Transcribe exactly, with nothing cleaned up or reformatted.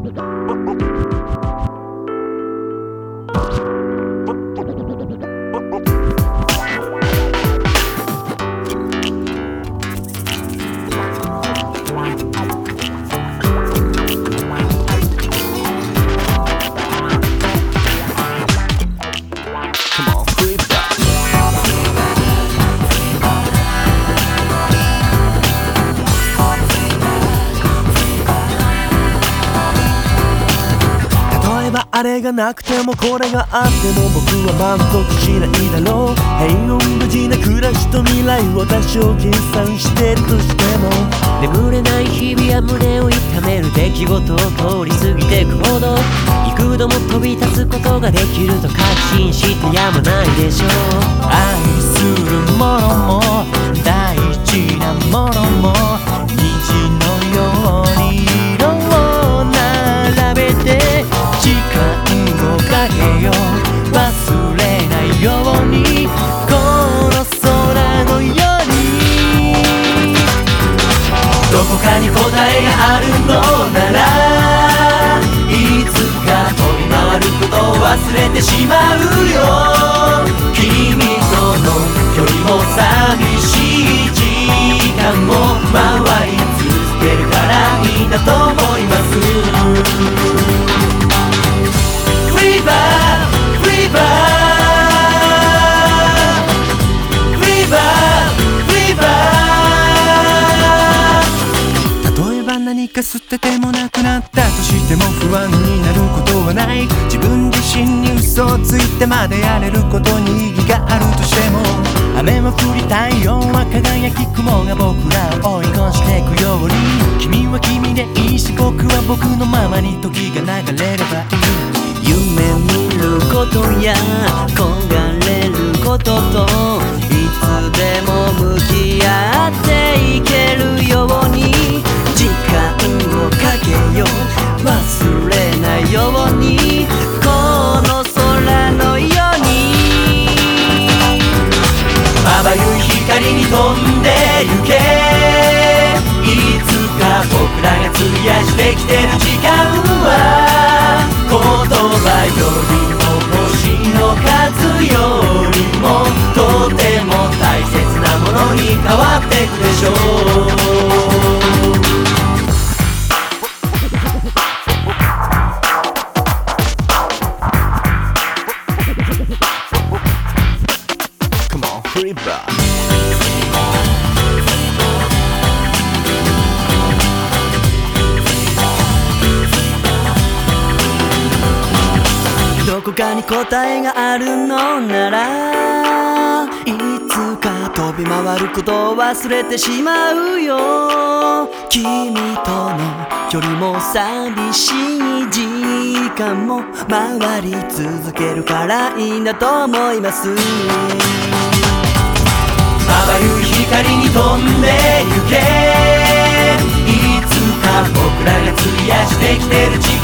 あれがなくてもこれがあっても僕は満足しないだろう。平穏無事な暮らしと未来を多少計算してるとしても、 眠れない日々は胸を痛める出来事を通り過ぎてくほど、幾度も飛び立つことができると確信してやまないでしょう。 愛するものも大事なものも虹のように色を並べて時間をかけよう、忘れないようにこの空のように。どこかに答えがあるのなら、いつか飛び回ることを忘れてしまうよ。君との距離も寂しい時間も回り続けるからいいんだと思います。何か捨ててもなくなったとしても不安になることはない。自分自身に嘘をついてまでやれることに意義があるとしても、雨は降り太陽は輝き雲が僕らを追い越していくように、君は君でいいし僕は僕のままに時が流れればいい。 夢見ることや焦がれることといつでも向き合っていけるように、時間をかけよう、忘れないようにこの空のように。 まばゆい光に飛んでゆけ、いつか僕らが費やしてきてる時間は言葉よりも星の数よりもとても大切なものに変わってくでしょう。 どこかに答えがあるのなら、いつか飛び回ることを忘れてしまうよ。君との距離も寂しい時間も回り続けるからいいんだと思います。 まばゆい光に飛んでゆけ、いつか僕らが費やしてきてる時間